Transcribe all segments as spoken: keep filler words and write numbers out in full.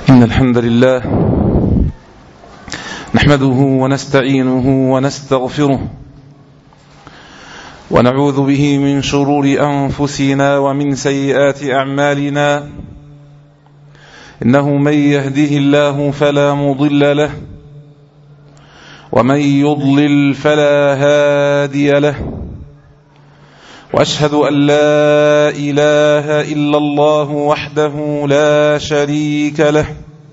إن الحمد لله نحمده ونستعينه ونستغفره ونعوذ به من شرور أنفسنا ومن سيئات أعمالنا. إنه من يهده الله فلا مضل له ومن يضلل فلا هادي له، وأشهد أن لا إله إلا الله وحده لا شريك له،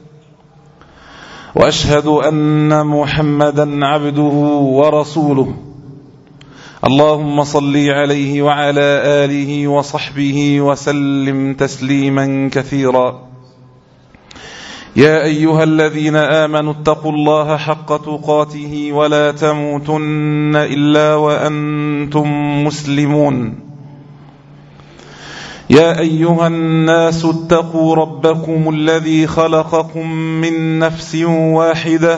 وأشهد أن محمدا عبده ورسوله. اللهم صل عليه وعلى آله وصحبه وسلم تسليما كثيرا. يا أيها الذين آمنوا اتقوا الله حق تقاته ولا تموتن إلا وأنتم مسلمون. يا أيها الناس اتقوا ربكم الذي خلقكم من نفس واحدة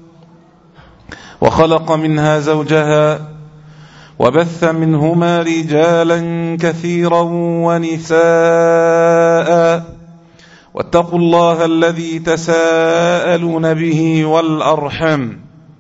وخلق منها زوجها وبث منهما رجالا كثيرا ونساء، واتقوا الله الذي تساءلون به والأرحام،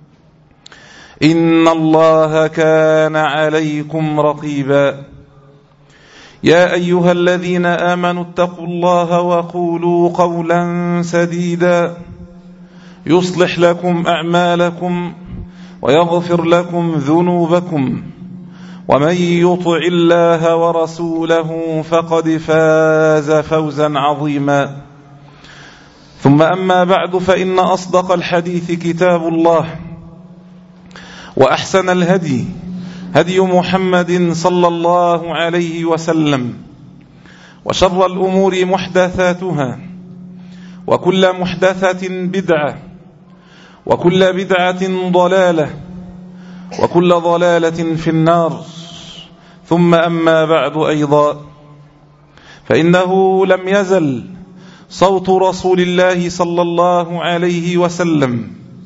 إن الله كان عليكم رقيبا. يا أيها الذين آمنوا اتقوا الله وقولوا قولا سديدا يصلح لكم أعمالكم ويغفر لكم ذنوبكم، ومن يطع الله ورسوله فقد فاز فوزا عظيما. ثم أما بعد، فإن أصدق الحديث كتاب الله، وأحسن الهدي هدي محمد صلى الله عليه وسلم، وشر الأمور محدثاتها، وكل محدثة بدعة، وكل بدعة ضلالة، وكل ضلالة في النار. ثم أما بعد أيضا، فإنه لم يزل صوت رسول الله صلى الله عليه وسلم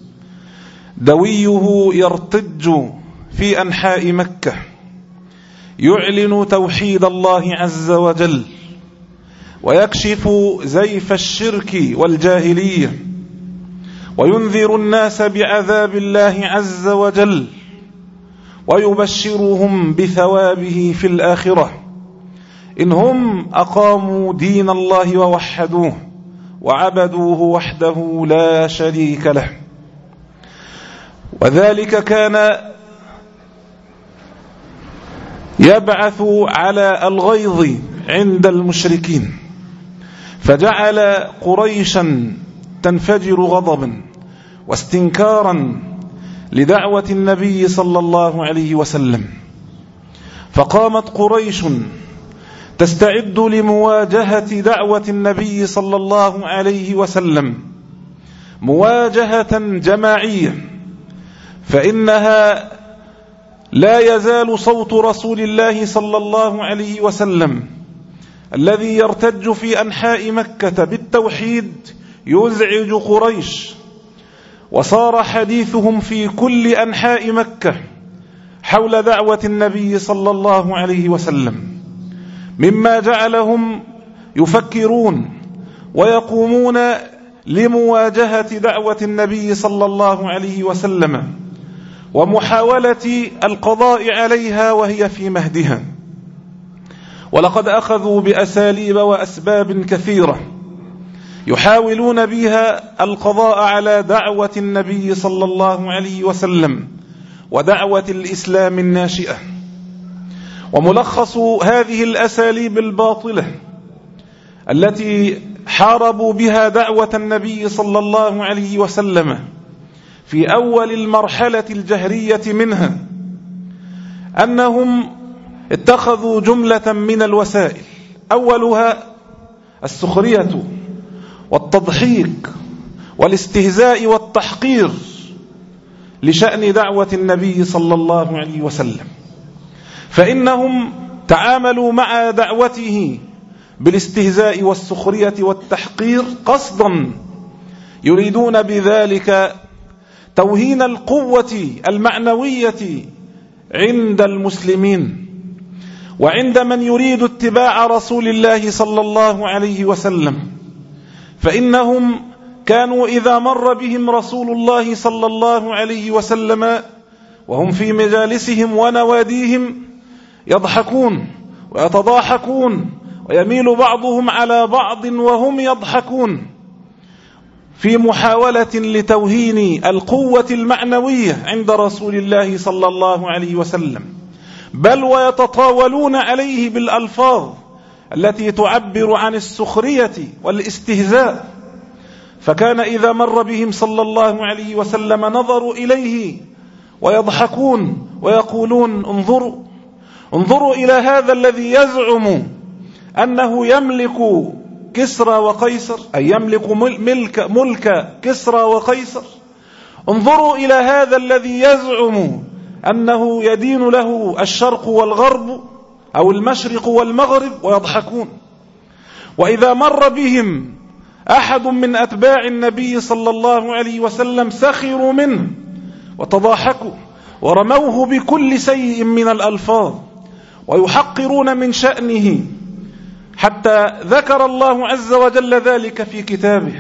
دويه يرتج في أنحاء مكة، يعلن توحيد الله عز وجل، ويكشف زيف الشرك والجاهلية، وينذر الناس بعذاب الله عز وجل، ويبشرهم بثوابه في الآخرة إن هم أقاموا دين الله ووحدوه وعبدوه وحده لا شريك له. وذلك كان يبعث على الغيظ عند المشركين، فجعل قريشا تنفجر غضبا واستنكارا لدعوة النبي صلى الله عليه وسلم. فقامت قريش تستعد لمواجهة دعوة النبي صلى الله عليه وسلم مواجهة جماعية، فإنها لا يزال صوت رسول الله صلى الله عليه وسلم الذي يرتج في أنحاء مكة بالتوحيد يزعج قريش، وصار حديثهم في كل أنحاء مكة حول دعوة النبي صلى الله عليه وسلم، مما جعلهم يفكرون ويقومون لمواجهة دعوة النبي صلى الله عليه وسلم ومحاولة القضاء عليها وهي في مهدها. ولقد أخذوا بأساليب وأسباب كثيرة يحاولون بها القضاء على دعوة النبي صلى الله عليه وسلم ودعوة الإسلام الناشئة. وملخص هذه الأساليب الباطلة التي حاربوا بها دعوة النبي صلى الله عليه وسلم في أول المرحلة الجهرية منها أنهم اتخذوا جملة من الوسائل، أولها السخرية والتضحيك والاستهزاء والتحقير لشأن دعوة النبي صلى الله عليه وسلم، فإنهم تعاملوا مع دعوته بالاستهزاء والسخرية والتحقير قصدا، يريدون بذلك توهين القوة المعنوية عند المسلمين وعند من يريد اتباع رسول الله صلى الله عليه وسلم، فإنهم كانوا إذا مر بهم رسول الله صلى الله عليه وسلم وهم في مجالسهم ونواديهم يضحكون ويتضاحكون ويميل بعضهم على بعض وهم يضحكون في محاولة لتوهين القوة المعنوية عند رسول الله صلى الله عليه وسلم، بل ويتطاولون عليه بالألفاظ التي تعبر عن السخرية والاستهزاء. فكان إذا مر بهم صلى الله عليه وسلم نظروا إليه ويضحكون ويقولون انظروا انظروا إلى هذا الذي يزعم أنه يملك كسرى وقيصر، أي يملك ملك, ملك كسرى وقيصر. انظروا إلى هذا الذي يزعم أنه يدين له الشرق والغرب أو المشرق والمغرب، ويضحكون. وإذا مر بهم أحد من أتباع النبي صلى الله عليه وسلم سخروا منه وتضاحكوا ورموه بكل سيء من الألفاظ ويحقرون من شأنه، حتى ذكر الله عز وجل ذلك في كتابه: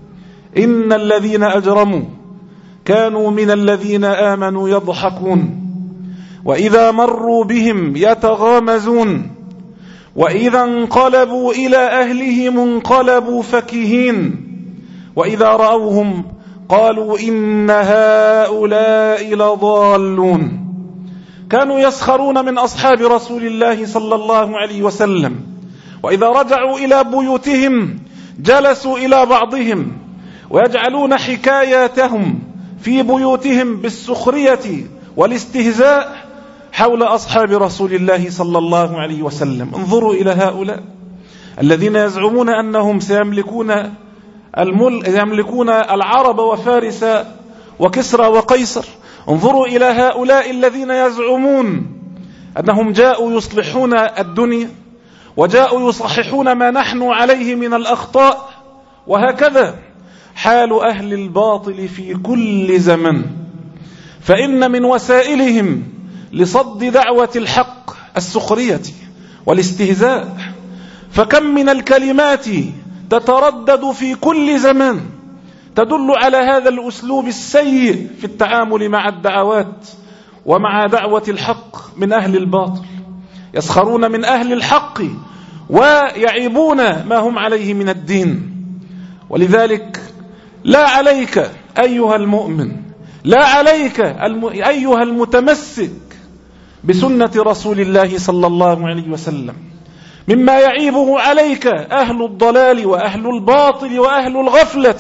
إن الذين أجرموا كانوا من الذين آمنوا يضحكون وإذا مروا بهم يتغامزون وإذا انقلبوا إلى أهلهم انقلبوا فكهين وإذا رأوهم قالوا إن هؤلاء لضالون. كانوا يسخرون من أصحاب رسول الله صلى الله عليه وسلم، وإذا رجعوا إلى بيوتهم جلسوا إلى بعضهم ويجعلون حكاياتهم في بيوتهم بالسخرية والاستهزاء حول أصحاب رسول الله صلى الله عليه وسلم. انظروا إلى هؤلاء الذين يزعمون أنهم سيملكون الملك يملكون العرب وفارس وكسرى وقيصر. انظروا إلى هؤلاء الذين يزعمون أنهم جاءوا يصلحون الدنيا وجاءوا يصححون ما نحن عليه من الأخطاء. وهكذا حال أهل الباطل في كل زمن، فإن من وسائلهم لصد دعوة الحق السخرية والاستهزاء. فكم من الكلمات تتردد في كل زمان تدل على هذا الأسلوب السيء في التعامل مع الدعوات ومع دعوة الحق من أهل الباطل. يسخرون من أهل الحق ويعيبون ما هم عليه من الدين. ولذلك لا عليك أيها المؤمن، لا عليك الم... أيها المتمسك بسنة رسول الله صلى الله عليه وسلم مما يعيبه عليك أهل الضلال وأهل الباطل وأهل الغفلة،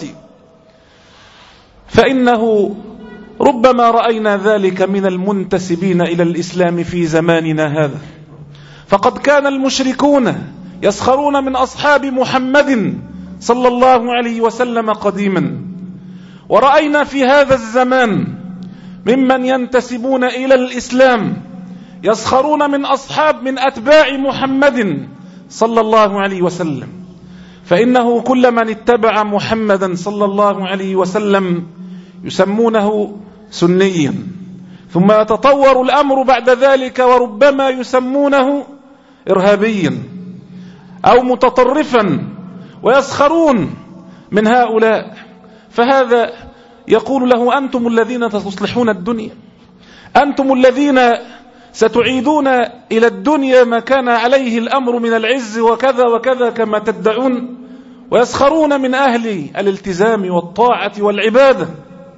فإنه ربما رأينا ذلك من المنتسبين إلى الإسلام في زماننا هذا. فقد كان المشركون يسخرون من أصحاب محمد صلى الله عليه وسلم قديما، ورأينا في هذا الزمان ممن ينتسبون إلى الإسلام يسخرون من أصحاب من أتباع محمد صلى الله عليه وسلم. فإنه كل من اتبع محمدا صلى الله عليه وسلم يسمونه سنيا، ثم يتطور الأمر بعد ذلك وربما يسمونه إرهابيا أو متطرفا، ويسخرون من هؤلاء. فهذا يقول له: أنتم الذين تصلحون الدنيا، أنتم الذين ستعيدون إلى الدنيا ما كان عليه الأمر من العز وكذا وكذا كما تدعون. ويسخرون من أهل الالتزام والطاعة والعبادة،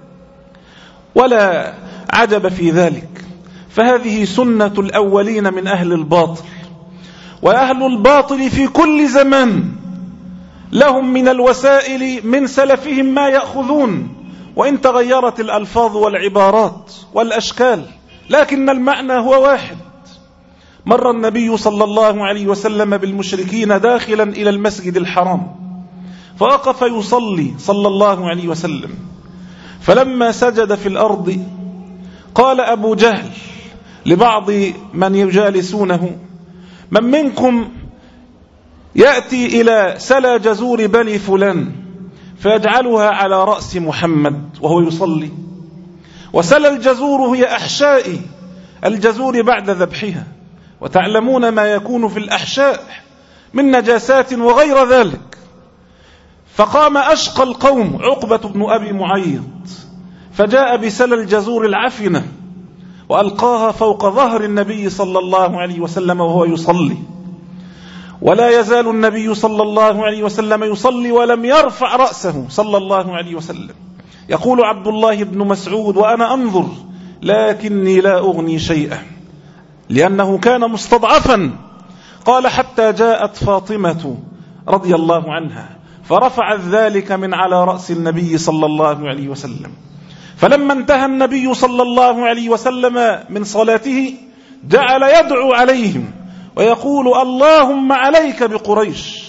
ولا عجب في ذلك، فهذه سنة الأولين من أهل الباطل. وأهل الباطل في كل زمان لهم من الوسائل من سلفهم ما يأخذون، وإن تغيرت الألفاظ والعبارات والأشكال، لكن المعنى هو واحد. مر النبي صلى الله عليه وسلم بالمشركين داخلا إلى المسجد الحرام، فوقف يصلي صلى الله عليه وسلم، فلما سجد في الأرض قال أبو جهل لبعض من يجالسونه: من منكم يأتي إلى سلا جزور بني فلان فيجعلها على رأس محمد وهو يصلي؟ وسلا الجزور هي أحشاء الجزور بعد ذبحها، وتعلمون ما يكون في الأحشاء من نجاسات وغير ذلك. فقام أشقى القوم عقبة بن أبي معيط فجاء بسل الجزور العفنة وألقاها فوق ظهر النبي صلى الله عليه وسلم وهو يصلي، ولا يزال النبي صلى الله عليه وسلم يصلي ولم يرفع رأسه صلى الله عليه وسلم. يقول عبد الله بن مسعود وأنا أنظر لكني لا أغني شيئا، لأنه كان مستضعفا. قال حتى جاءت فاطمة رضي الله عنها فرفعت ذلك من على رأس النبي صلى الله عليه وسلم. فلما انتهى النبي صلى الله عليه وسلم من صلاته جعل يدعو عليهم ويقول اللهم عليك بقريش.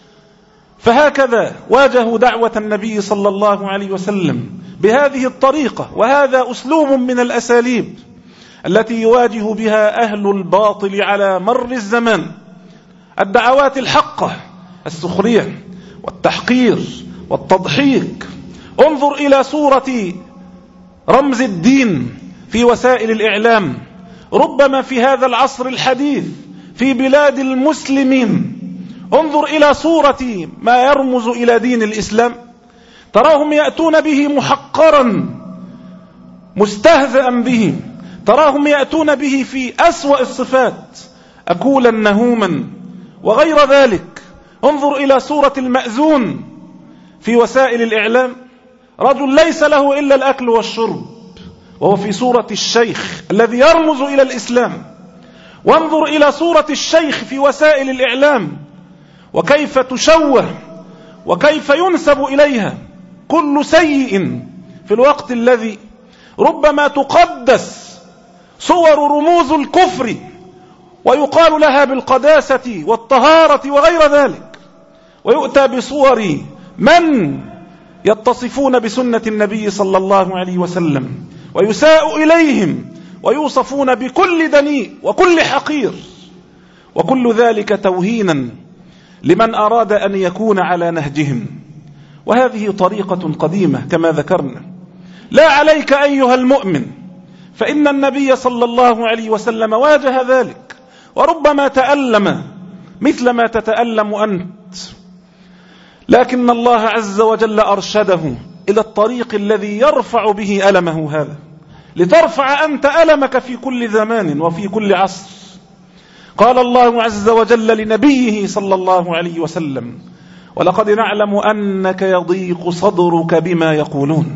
فهكذا واجهوا دعوة النبي صلى الله عليه وسلم بهذه الطريقة، وهذا أسلوب من الأساليب التي يواجه بها أهل الباطل على مر الزمان الدعوات الحقة، السخرية والتحقير والتضحيك. انظر إلى صورة رمز الدين في وسائل الإعلام، ربما في هذا العصر الحديث في بلاد المسلمين. انظر إلى صورة ما يرمز إلى دين الإسلام، تراهم يأتون به محقرا مستهزئا به، تراهم يأتون به في أسوأ الصفات أكولا نهوما وغير ذلك. انظر إلى صورة المأذون في وسائل الإعلام، رجل ليس له إلا الأكل والشرب وهو في صورة الشيخ الذي يرمز إلى الإسلام. وانظر إلى صورة الشيخ في وسائل الإعلام وكيف تشوه وكيف ينسب إليها كل سيء، في الوقت الذي ربما تقدس صور رموز الكفر ويقال لها بالقداسة والطهارة وغير ذلك، ويؤتى بصور من يتصفون بسنة النبي صلى الله عليه وسلم ويساء إليهم ويوصفون بكل دنيء وكل حقير، وكل ذلك توهينا لمن أراد أن يكون على نهجهم. وهذه طريقة قديمة كما ذكرنا. لا عليك أيها المؤمن، فإن النبي صلى الله عليه وسلم واجه ذلك وربما تألم مثل ما تتألم أنت، لكن الله عز وجل أرشده إلى الطريق الذي يرفع به ألمه هذا، لترفع أنت ألمك في كل زمان وفي كل عصر. قال الله عز وجل لنبيه صلى الله عليه وسلم ولقد نعلم أنك يضيق صدرك بما يقولون.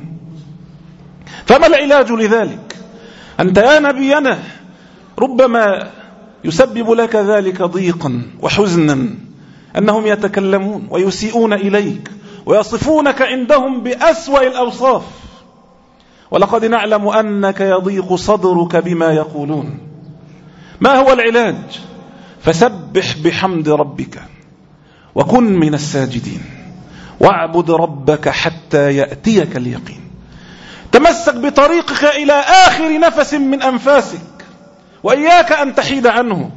فما العلاج لذلك؟ أنت يا نبينا ربما يسبب لك ذلك ضيقا وحزنا أنهم يتكلمون ويسيئون إليك ويصفونك عندهم بأسوأ الأوصاف، ولقد نعلم أنك يضيق صدرك بما يقولون. ما هو العلاج؟ فسبح بحمد ربك وكن من الساجدين واعبد ربك حتى يأتيك اليقين. تمسك بطريقك إلى آخر نفس من أنفاسك وإياك أن تحيد عنه.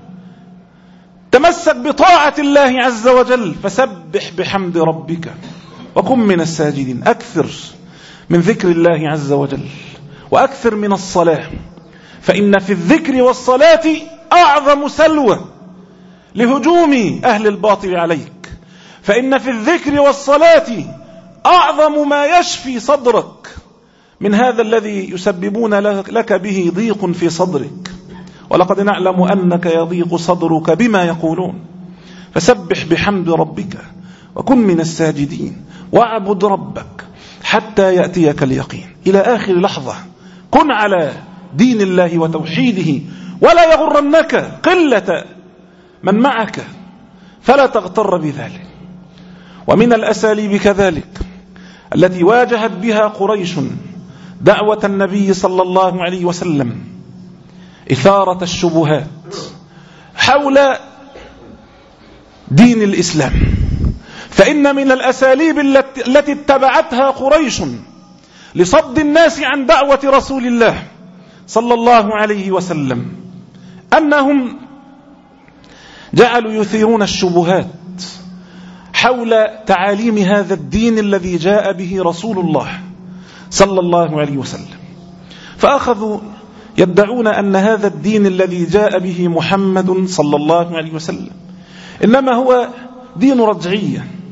تمسك بطاعة الله عز وجل، فسبح بحمد ربك وكن من الساجدين. أكثر من ذكر الله عز وجل وأكثر من الصلاة، فإن في الذكر والصلاة أعظم سلوى لهجوم أهل الباطل عليك، فإن في الذكر والصلاة أعظم ما يشفي صدرك من هذا الذي يسببون لك به ضيق في صدرك. ولقد نعلم أنك يضيق صدرك بما يقولون. فسبح بحمد ربك وكن من الساجدين واعبد ربك حتى يأتيك اليقين. إلى آخر لحظة كن على دين الله وتوحيده، ولا يغرنك قلة من معك، فلا تغتر بذلك. ومن الأساليب كذلك التي واجهت بها قريش دعوة النبي صلى الله عليه وسلم إثارة الشبهات حول دين الإسلام. فإن من الأساليب التي اتبعتها قريش لصد الناس عن دعوة رسول الله صلى الله عليه وسلم أنهم جعلوا يثيرون الشبهات حول تعاليم هذا الدين الذي جاء به رسول الله صلى الله عليه وسلم. فأخذوا يدعون أن هذا الدين الذي جاء به محمد صلى الله عليه وسلم إنما هو دين رجعية،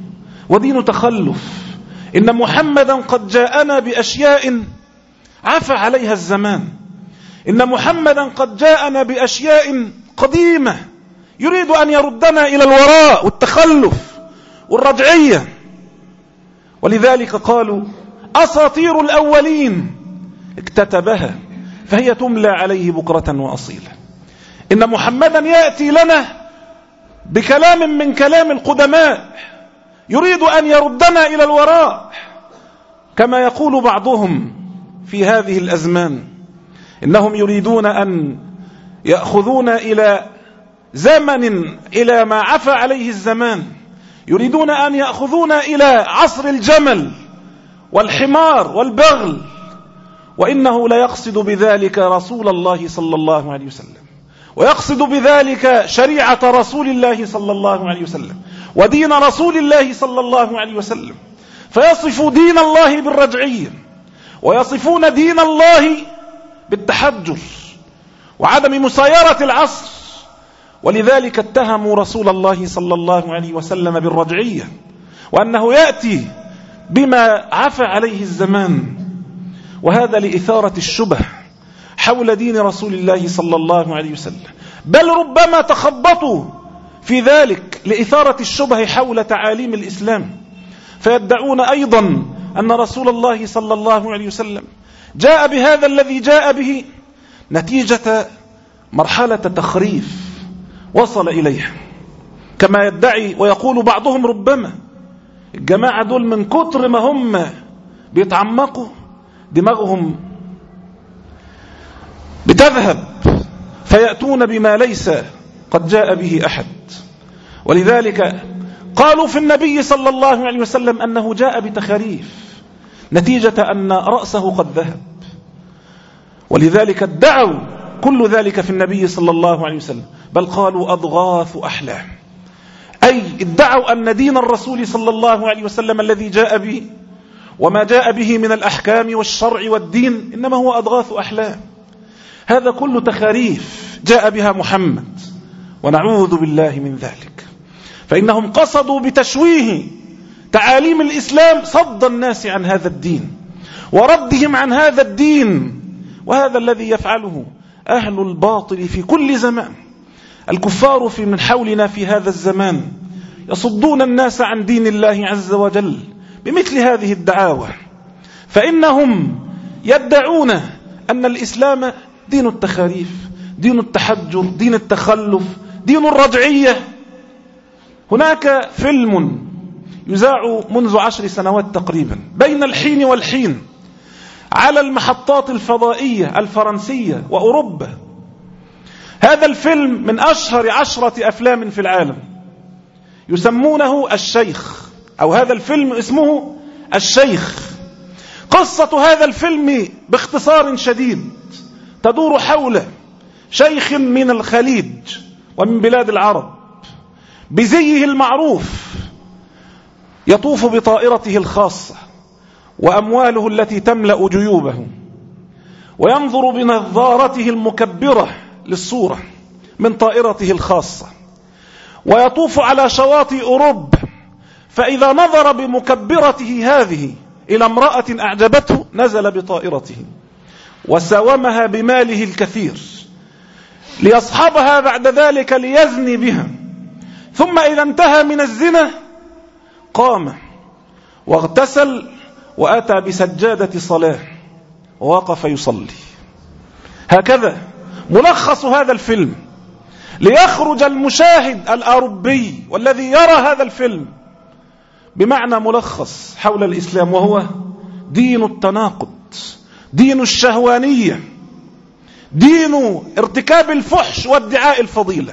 ودين تخلف. إن محمدا قد جاءنا بأشياء عفى عليها الزمان. إن محمدا قد جاءنا بأشياء قديمة يريد أن يردنا إلى الوراء والتخلف والرجعية. ولذلك قالوا أساطير الأولين اكتتبها فهي تملى عليه بكرة وأصيلا. إن محمدا يأتي لنا بكلام من كلام القدماء يريد أن يردنا إلى الوراء، كما يقول بعضهم في هذه الأزمان إنهم يريدون أن يأخذون إلى زمن إلى ما عفى عليه الزمان، يريدون أن يأخذون إلى عصر الجمل والحمار والبغل، وإنه لا يقصد بذلك رسول الله صلى الله عليه وسلم، ويقصد بذلك شريعة رسول الله صلى الله عليه وسلم ودين رسول الله صلى الله عليه وسلم. فيصف دين الله بالرجعية، ويصفون دين الله بالتحجر وعدم مسايرة العصر. ولذلك اتهموا رسول الله صلى الله عليه وسلم بالرجعية، وأنه يأتي بما عفى عليه الزمان، وهذا لإثارة الشبه حول دين رسول الله صلى الله عليه وسلم، بل ربما تخبطوا في ذلك لإثارة الشبه حول تعاليم الإسلام، فيدعون أيضا أن رسول الله صلى الله عليه وسلم جاء بهذا الذي جاء به نتيجة مرحلة تخريف وصل إليها، كما يدعي ويقول بعضهم ربما الجماعة دول من كتر ما هم بيتعمقوا دماغهم بتذهب فيأتون بما ليس قد جاء به أحد. ولذلك قالوا في النبي صلى الله عليه وسلم أنه جاء بتخاريف نتيجة أن رأسه قد ذهب، ولذلك ادعوا كل ذلك في النبي صلى الله عليه وسلم، بل قالوا أضغاث أحلام، أي ادعوا أن دين الرسول صلى الله عليه وسلم الذي جاء به وما جاء به من الأحكام والشرع والدين إنما هو أضغاث أحلام. هذا كل تخاريف جاء بها محمد، ونعوذ بالله من ذلك. فإنهم قصدوا بتشويه تعاليم الإسلام صد الناس عن هذا الدين وردهم عن هذا الدين، وهذا الذي يفعله أهل الباطل في كل زمان. الكفار في من حولنا في هذا الزمان يصدون الناس عن دين الله عز وجل بمثل هذه الدعاوى، فإنهم يدعون أن الإسلام دين التخاريف، دين التحجر، دين التخلف، دين الرجعية. هناك فيلم يذاع منذ عشر سنوات تقريبا بين الحين والحين على المحطات الفضائية الفرنسية وأوروبا. هذا الفيلم من أشهر عشرة أفلام في العالم، يسمونه الشيخ، أو هذا الفيلم اسمه الشيخ. قصة هذا الفيلم باختصار شديد تدور حول شيخ من الخليج ومن بلاد العرب بزيه المعروف، يطوف بطائرته الخاصة وأمواله التي تملأ جيوبه، وينظر بنظارته المكبرة للصورة من طائرته الخاصة، ويطوف على شواطئ أوروبا، فإذا نظر بمكبرته هذه إلى امرأة أعجبته نزل بطائرته وساومها بماله الكثير ليصحبها بعد ذلك ليزني بها، ثم إذا انتهى من الزنا قام واغتسل وأتى بسجادة صلاة ووقف يصلي. هكذا ملخص هذا الفيلم، ليخرج المشاهد الأوروبي والذي يرى هذا الفيلم بمعنى ملخص حول الإسلام، وهو دين التناقض، دين الشهوانية، دين ارتكاب الفحش وادعاء الفضيلة.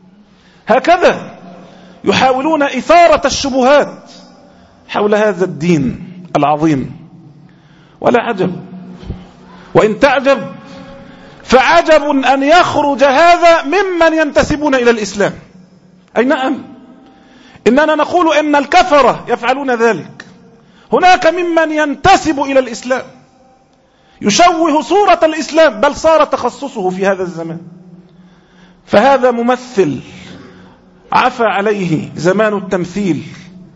هكذا يحاولون إثارة الشبهات حول هذا الدين العظيم. ولا عجب، وإن تعجب فعجب أن يخرج هذا ممن ينتسبون إلى الإسلام. أي نعم، إننا نقول إن الكفرة يفعلون ذلك. هناك ممن ينتسب إلى الإسلام يشوه صورة الإسلام، بل صار تخصصه في هذا الزمان. فهذا ممثل عفى عليه زمان التمثيل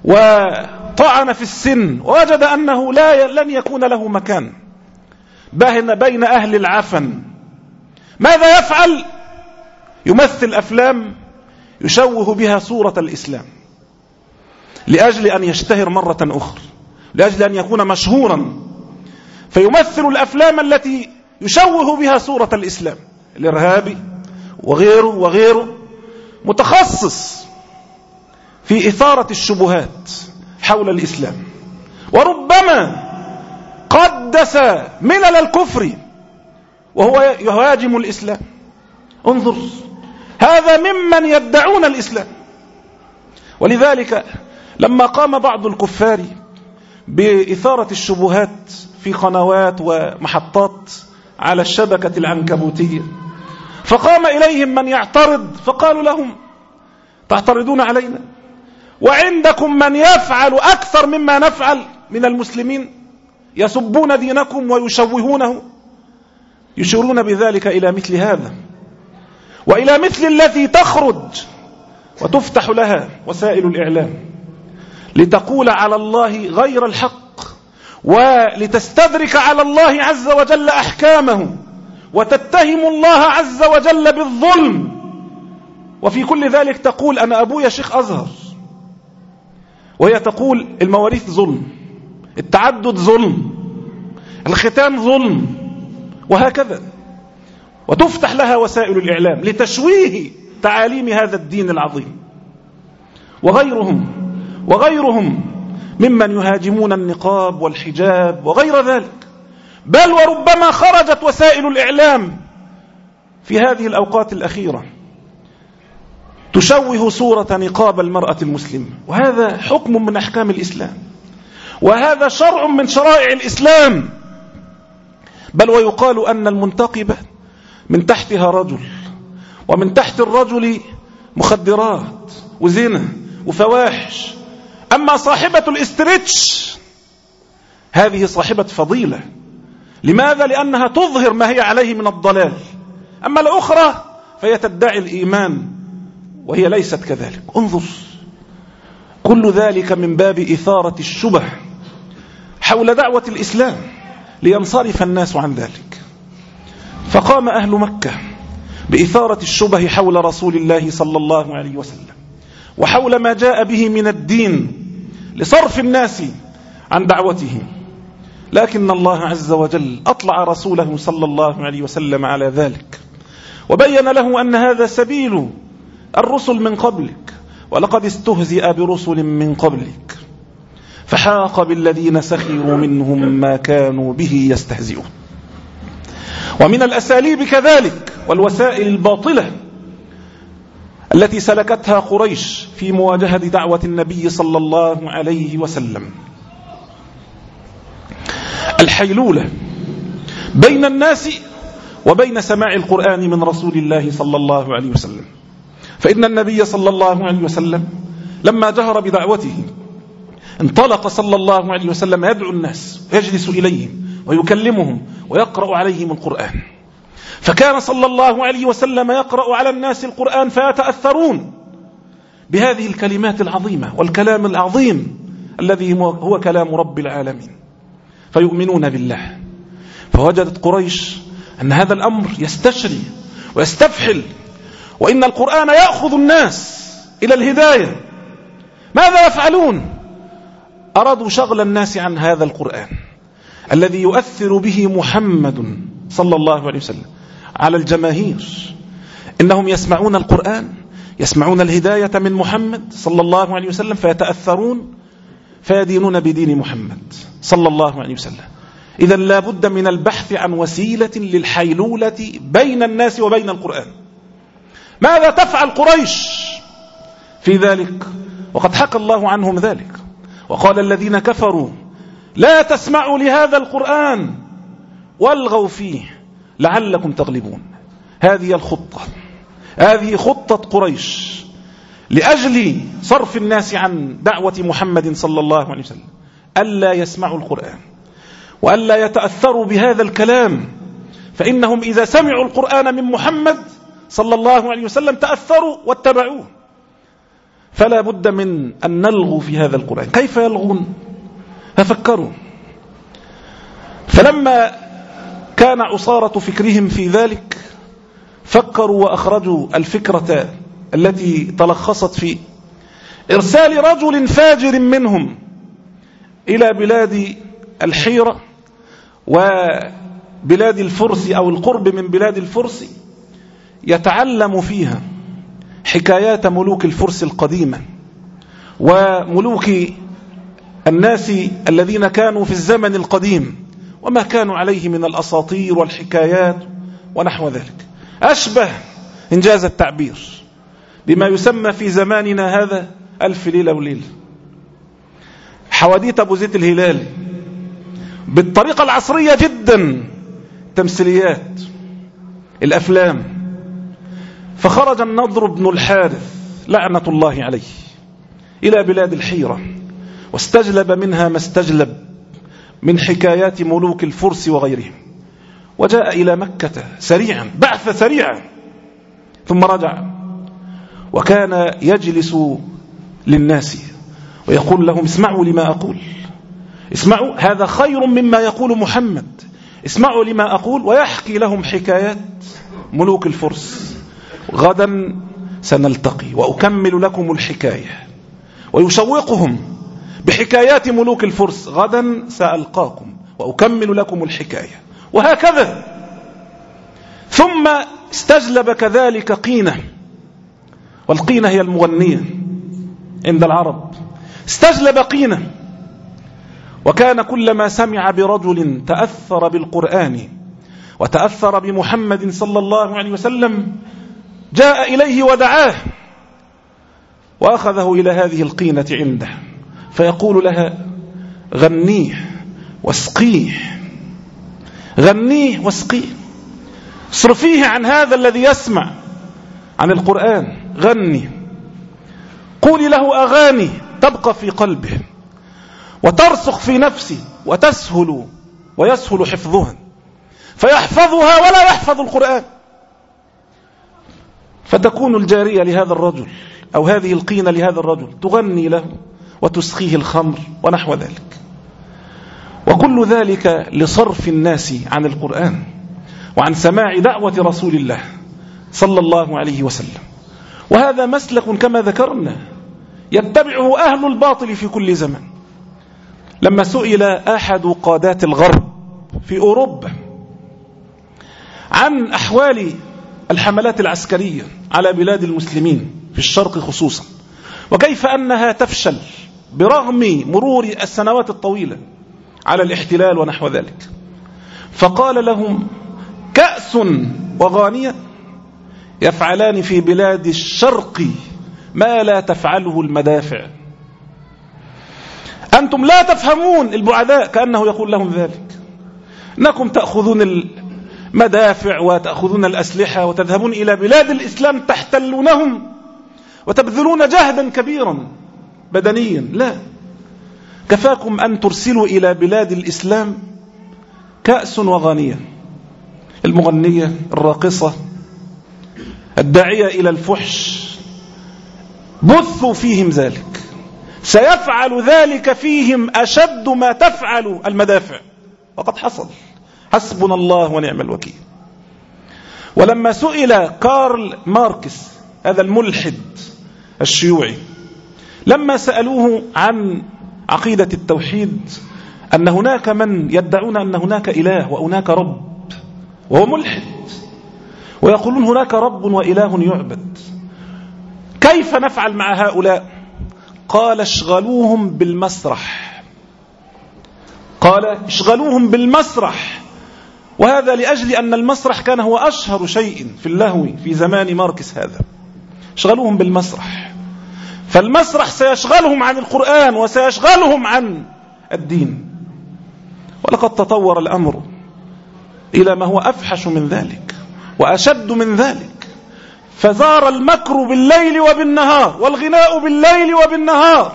وطعن في السن ووجد أنه لا لن يكون له مكان بين أهل العفن، ماذا يفعل؟ يمثل أفلام يشوه بها صورة الإسلام لأجل أن يشتهر مرة أخرى، لأجل أن يكون مشهورا، فيمثل الأفلام التي يشوه بها صورة الإسلام، الإرهابي وغيره وغيره، متخصص في إثارة الشبهات حول الإسلام، وربما قدس ملل الكفر وهو يهاجم الإسلام. انظر، هذا ممن يدعون الإسلام. ولذلك لما قام بعض الكفار بإثارة الشبهات في قنوات ومحطات على الشبكة العنكبوتية، فقام إليهم من يعترض فقالوا لهم: تعترضون علينا وعندكم من يفعل أكثر مما نفعل من المسلمين، يسبون دينكم ويشوهونه. يشيرون بذلك إلى مثل هذا وإلى مثل التي تخرج وتفتح لها وسائل الإعلام لتقول على الله غير الحق ولتستدرك على الله عز وجل أحكامه وتتهم الله عز وجل بالظلم، وفي كل ذلك تقول: أنا أبويا شيخ أزهر، وهي تقول المواريث ظلم، التعدد ظلم، الختان ظلم، وهكذا. وتفتح لها وسائل الإعلام لتشويه تعاليم هذا الدين العظيم. وغيرهم وغيرهم ممن يهاجمون النقاب والحجاب وغير ذلك، بل وربما خرجت وسائل الإعلام في هذه الأوقات الأخيرة تشوه صورة نقاب المرأة المسلمة، وهذا حكم من أحكام الإسلام، وهذا شرع من شرائع الإسلام. بل ويقال أن المنتقبة من تحتها رجل، ومن تحت الرجل مخدرات وزنا وفواحش. أما صاحبة الاسترتش هذه صاحبة فضيلة. لماذا؟ لأنها تظهر ما هي عليه من الضلال. أما الأخرى فهي تدعي الإيمان وهي ليست كذلك. انظر، كل ذلك من باب إثارة الشبه حول دعوة الإسلام لينصرف الناس عن ذلك. فقام أهل مكة بإثارة الشبه حول رسول الله صلى الله عليه وسلم وحول ما جاء به من الدين لصرف الناس عن دعوته، لكن الله عز وجل أطلع رسوله صلى الله عليه وسلم على ذلك وبين له أن هذا سبيل الرسل من قبلك، ولقد استهزئ برسل من قبلك فحاق بالذين سخروا منهم ما كانوا به يستهزئون. ومن الأساليب كذلك والوسائل الباطلة التي سلكتها قريش في مواجهة دعوة النبي صلى الله عليه وسلم الحيلولة بين الناس وبين سماع القرآن من رسول الله صلى الله عليه وسلم. فإن النبي صلى الله عليه وسلم لما جهر بدعوته انطلق صلى الله عليه وسلم يدعو الناس ويجلس إليهم ويكلمهم ويقرأ عليهم القرآن. فكان صلى الله عليه وسلم يقرأ على الناس القرآن فيتأثرون بهذه الكلمات العظيمة والكلام العظيم الذي هو كلام رب العالمين، فيؤمنون بالله. فوجدت قريش أن هذا الأمر يستشري ويستفحل، وإن القرآن يأخذ الناس إلى الهداية. ماذا يفعلون؟ أرادوا شغل الناس عن هذا القرآن الذي يؤثر به محمد صلى الله عليه وسلم على الجماهير. إنهم يسمعون القرآن، يسمعون الهداية من محمد صلى الله عليه وسلم فيتأثرون فيدينون بدين محمد صلى الله عليه وسلم. إذن لا بد من البحث عن وسيلة للحيلولة بين الناس وبين القرآن. ماذا تفعل قريش في ذلك؟ وقد حكى الله عنهم ذلك وقال: الذين كفروا لا تسمعوا لهذا القرآن والغوا فيه لعلكم تغلبون. هذه الخطة، هذه خطة قريش لأجل صرف الناس عن دعوة محمد صلى الله عليه وسلم، ألا يسمعوا القرآن وألا يتأثروا بهذا الكلام، فإنهم إذا سمعوا القرآن من محمد صلى الله عليه وسلم تأثروا واتبعوه. فلا بد من أن نلغو في هذا القرآن. كيف يلغون؟ ففكروا. فلما كان عصارة فكرهم في ذلك فكروا وأخرجوا الفكرة التي تلخصت في إرسال رجل فاجر منهم إلى بلاد الحيرة وبلاد الفرس أو القرب من بلاد الفرس يتعلم فيها حكايات ملوك الفرس القديمة وملوك الناس الذين كانوا في الزمن القديم وما كانوا عليه من الأساطير والحكايات ونحو ذلك. أشبه إنجاز التعبير بما يسمى في زماننا هذا ألف ليلة وليلة، حواديت أبو زيد الهلالي بالطريقة العصرية جدا، تمثيليات الأفلام. فخرج النضر بن الحارث لعنة الله عليه إلى بلاد الحيرة واستجلب منها ما استجلب من حكايات ملوك الفرس وغيرهم، وجاء إلى مكة سريعا، بعث سريعا، ثم رجع وكان يجلس للناس ويقول لهم اسمعوا لما أقول، اسمعوا هذا خير مما يقول محمد، اسمعوا لما أقول، ويحكي لهم حكايات ملوك الفرس. غدا سنلتقي وأكمل لكم الحكاية، ويشوقهم بحكايات ملوك الفرس. غدا سألقاكم وأكمل لكم الحكاية، وهكذا. ثم استجلب كذلك قينة، والقينة هي المغنية عند العرب. استجلب قينة، وكان كلما سمع برجل تأثر بالقرآن وتأثر بمحمد صلى الله عليه وسلم جاء إليه ودعاه وأخذه إلى هذه القينة عنده فيقول لها غنيه واسقيه، غنيه واسقيه، اصرفيه عن هذا الذي يسمع عن القرآن، غني، قولي له أغاني تبقى في قلبه وترسخ في نفسه وتسهل ويسهل حفظها، فيحفظها ولا يحفظ القرآن. فتكون الجارية لهذا الرجل أو هذه القينة لهذا الرجل تغني له وتسقيه الخمر ونحو ذلك، وكل ذلك لصرف الناس عن القرآن وعن سماع دعوة رسول الله صلى الله عليه وسلم. وهذا مسلك كما ذكرنا يتبعه أهل الباطل في كل زمن. لما سئل أحد قادات الغرب في أوروبا عن أحوال الحملات العسكرية على بلاد المسلمين في الشرق خصوصا، وكيف أنها تفشل برغم مرور السنوات الطويلة على الاحتلال ونحو ذلك، فقال لهم كأس وغانية يفعلان في بلاد الشرق ما لا تفعله المدافع. أنتم لا تفهمون البعداء، كأنه يقول لهم ذلك، أنكم تأخذون المدافع وتأخذون الأسلحة وتذهبون إلى بلاد الإسلام تحتلونهم وتبذلون جهدا كبيرا بدنيا. لا، كفاكم أن ترسلوا إلى بلاد الإسلام كأس وغانية، المغنية الراقصة الداعية إلى الفحش، بثوا فيهم ذلك، سيفعل ذلك فيهم أشد ما تفعل المدافع، وقد حصل، حسبنا الله ونعم الوكيل. ولما سئل كارل ماركس هذا الملحد الشيوعي، لما سألوه عن عقيدة التوحيد، أن هناك من يدعون أن هناك إله وهناك رب، وهو ملحد، ويقولون هناك رب وإله يعبد، كيف نفعل مع هؤلاء؟ قال اشغلوهم بالمسرح، قال اشغلوهم بالمسرح. وهذا لأجل أن المسرح كان هو أشهر شيء في اللهو في زمان ماركس هذا. اشغلوهم بالمسرح، فالمسرح سيشغلهم عن القرآن وسيشغلهم عن الدين. ولقد تطور الأمر إلى ما هو أفحش من ذلك وأشد من ذلك، فزار المكر بالليل وبالنهار والغناء بالليل وبالنهار،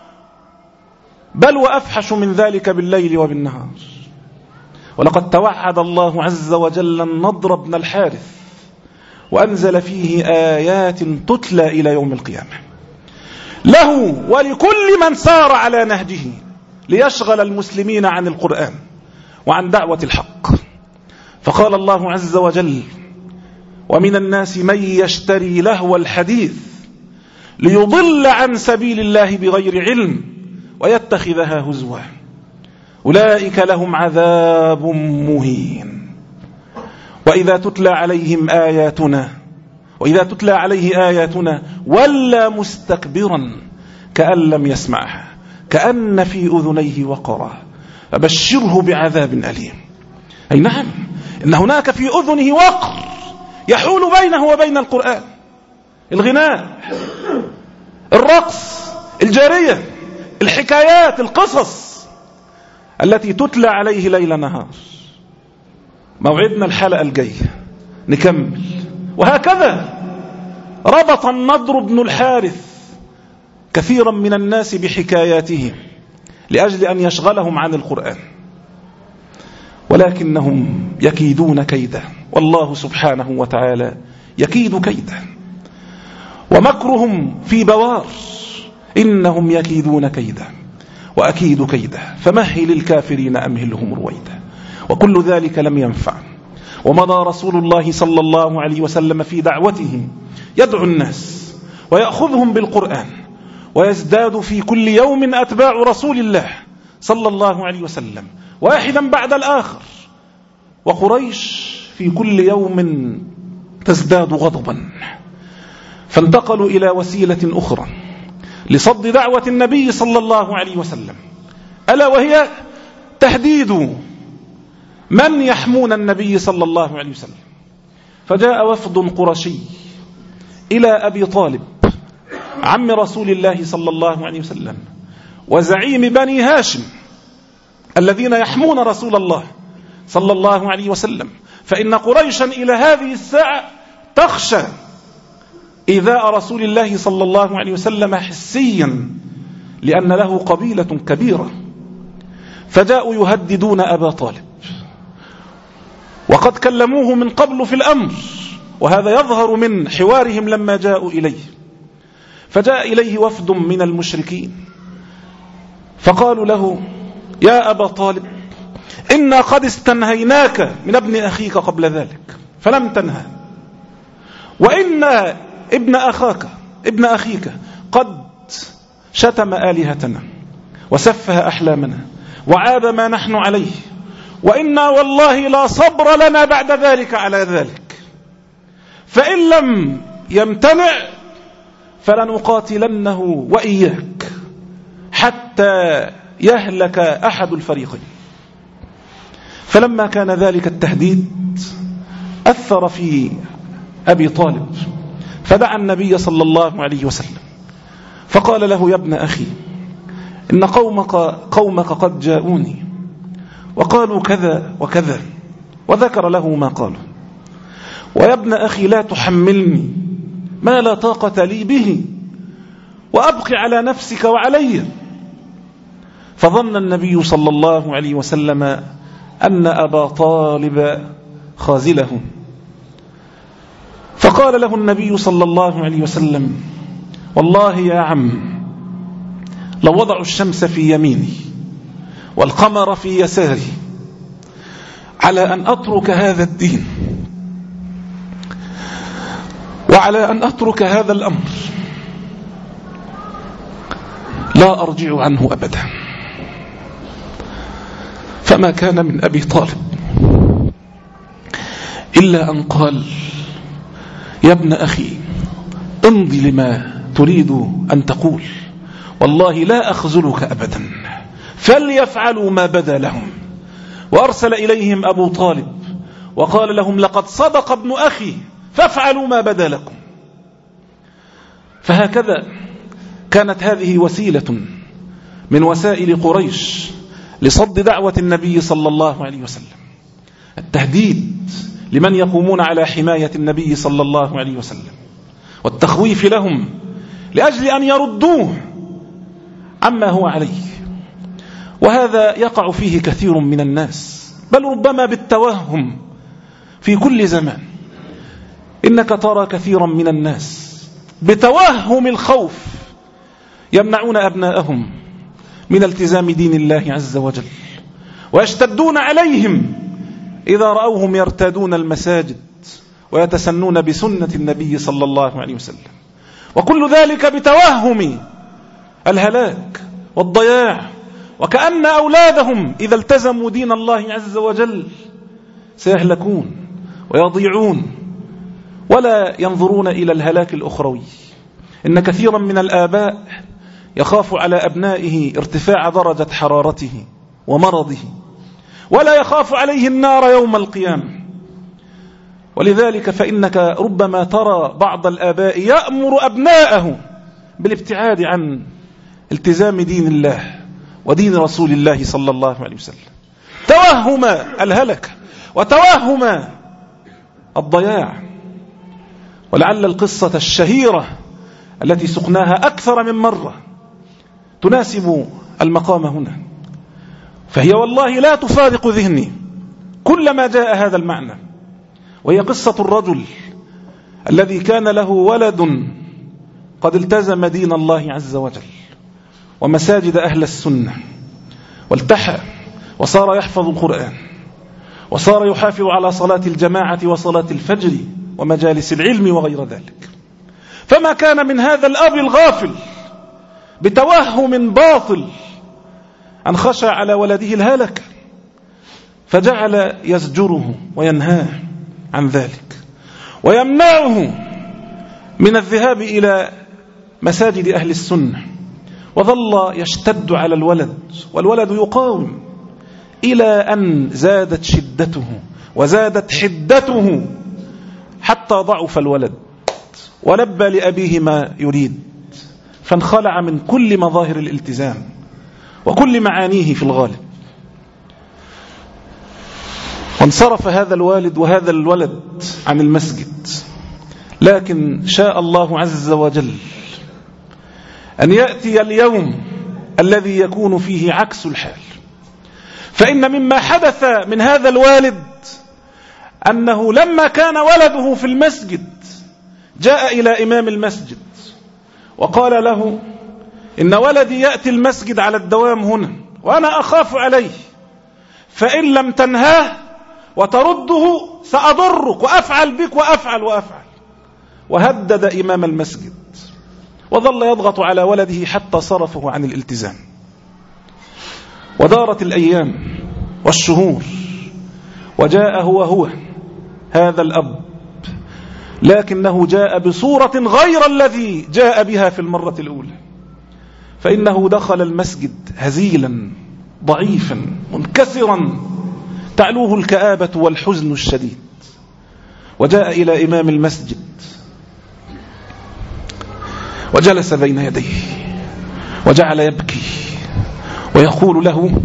بل وأفحش من ذلك بالليل وبالنهار. ولقد توعد الله عز وجل النضر بن الحارث وأنزل فيه آيات تتلى إلى يوم القيامة، له ولكل من سار على نهجه ليشغل المسلمين عن القرآن وعن دعوة الحق. فقال الله عز وجل: ومن الناس من يشتري لهو الحديث ليضل عن سبيل الله بغير علم ويتخذها هزوا أولئك لهم عذاب مهين. وإذا تتلى عليهم آياتنا وإذا تتلى عليه آياتنا ولى مستكبرا كأن لم يسمعها كأن في أذنيه وقرا فبشره بعذاب أليم. أي نعم، إن هناك في أذنه وقر يحول بينه وبين القرآن. الغناء، الرقص، الجارية، الحكايات، القصص التي تتلى عليه ليل نهار. موعدنا الحلقة الجاية نكمل. وهكذا ربط النضر بن الحارث كثيرا من الناس بحكاياته لأجل أن يشغلهم عن القرآن، ولكنهم يكيدون كيدا، والله سبحانه وتعالى يكيد كيدا، ومكرهم في بوار، إنهم يكيدون كيدا وأكيد كيدا فمهل الكافرين أمهلهم رويدا. وكل ذلك لم ينفع، ومضى رسول الله صلى الله عليه وسلم في دعوته يدعو الناس ويأخذهم بالقرآن، ويزداد في كل يوم أتباع رسول الله صلى الله عليه وسلم واحدا بعد الآخر، وقريش في كل يوم تزداد غضبا، فانتقلوا إلى وسيلة أخرى لصد دعوة النبي صلى الله عليه وسلم، ألا وهي تهديد من يحمون النبي صلى الله عليه وسلم. فجاء وفد قرشي إلى أبي طالب عم رسول الله صلى الله عليه وسلم وزعيم بني هاشم الذين يحمون رسول الله صلى الله عليه وسلم، فإن قريشا إلى هذه الساعة تخشى إيذاء رسول الله صلى الله عليه وسلم حسيا لأن له قبيلة كبيرة. فجاءوا يهددون أبا طالب، وقد كلموه من قبل في الأمر، وهذا يظهر من حوارهم لما جاءوا إليه. فجاء إليه وفد من المشركين فقالوا له: يا أبا طالب، إنا قد استنهيناك من ابن أخيك قبل ذلك فلم تنهى، وإن ابن أخاك ابن أخيك قد شتم آلهتنا وسفه أحلامنا وعاب ما نحن عليه، وإنا والله لا صبر لنا بعد ذلك على ذلك، فإن لم يمتنع فلنقاتلنه وإياك حتى يهلك أحد الفريقين. فلما كان ذلك التهديد أثر في أبي طالب، فدعا النبي صلى الله عليه وسلم فقال له: يا ابن أخي، إن قومك, قومك قد جاءوني وقالوا كذا وكذا، وذكر له ما قالوا، ويا ابن أخي لا تحملني ما لا طاقة لي به وأبقي على نفسك وعلي. فظن النبي صلى الله عليه وسلم أن أبا طالب خازله، فقال له النبي صلى الله عليه وسلم: والله يا عم، لو وضعوا الشمس في يميني والقمر في يساري على أن أترك هذا الدين وعلى أن أترك هذا الأمر لا أرجع عنه أبدا. فما كان من أبي طالب إلا أن قال: يا ابن أخي، امضي لما تريد أن تقول، والله لا أخذلك أبدا، فليفعلوا ما بدا لهم. وأرسل إليهم أبو طالب وقال لهم: لقد صدق ابن أخي فافعلوا ما بدا لكم. فهكذا كانت هذه وسيلة من وسائل قريش لصد دعوة النبي صلى الله عليه وسلم، التهديد لمن يقومون على حماية النبي صلى الله عليه وسلم، والتخويف لهم لأجل أن يردوه عما هو عليه. وهذا يقع فيه كثير من الناس، بل ربما بالتوهم في كل زمان. إنك ترى كثيرا من الناس بتوهم الخوف يمنعون أبناءهم من التزام دين الله عز وجل، ويشتدون عليهم إذا رأوهم يرتادون المساجد ويتسنون بسنة النبي صلى الله عليه وسلم، وكل ذلك بتوهم الهلاك والضياع، وكأن أولادهم إذا التزموا دين الله عز وجل سيهلكون ويضيعون ولا ينظرون إلى الهلاك الأخروي. إن كثيرا من الآباء يخاف على أبنائه ارتفاع درجة حرارته ومرضه، ولا يخاف عليه النار يوم القيامة. ولذلك فإنك ربما ترى بعض الآباء يأمر أبناءه بالابتعاد عن التزام دين الله ودين رسول الله صلى الله عليه وسلم، توهم الهلك وتوهم الضياع. ولعل القصة الشهيرة التي سقناها أكثر من مرة تناسب المقام هنا، فهي والله لا تفارق ذهني كلما جاء هذا المعنى، وهي قصة الرجل الذي كان له ولد قد التزم دين الله عز وجل ومساجد أهل السنة، والتحى وصار يحفظ القرآن، وصار يحافظ على صلاة الجماعة وصلاة الفجر ومجالس العلم وغير ذلك. فما كان من هذا الأب الغافل بتوهم باطل أن خشى على ولده الهلك، فجعل يزجره وينهاه عن ذلك ويمنعه من الذهاب إلى مساجد أهل السنة، وظل يشتد على الولد والولد يقاوم إلى أن زادت شدته وزادت حدته حتى ضعف الولد ولبى لأبيه ما يريد، فانخلع من كل مظاهر الالتزام وكل معانيه في الغالب، وانصرف هذا الوالد وهذا الولد عن المسجد. لكن شاء الله عز وجل أن يأتي اليوم الذي يكون فيه عكس الحال، فإن مما حدث من هذا الوالد أنه لما كان ولده في المسجد جاء إلى إمام المسجد وقال له: إن ولدي يأتي المسجد على الدوام هنا وأنا أخاف عليه، فإن لم تنهاه وترده سأضرك وأفعل بك وأفعل وأفعل. وهدد إمام المسجد وظل يضغط على ولده حتى صرفه عن الالتزام. ودارت الأيام والشهور وجاء هو هو هذا الأب، لكنه جاء بصورة غير الذي جاء بها في المرة الأولى، فإنه دخل المسجد هزيلا ضعيفا منكسرا تعلوه الكآبة والحزن الشديد، وجاء إلى إمام المسجد وجلس بين يديه وجعل يبكي ويقول له: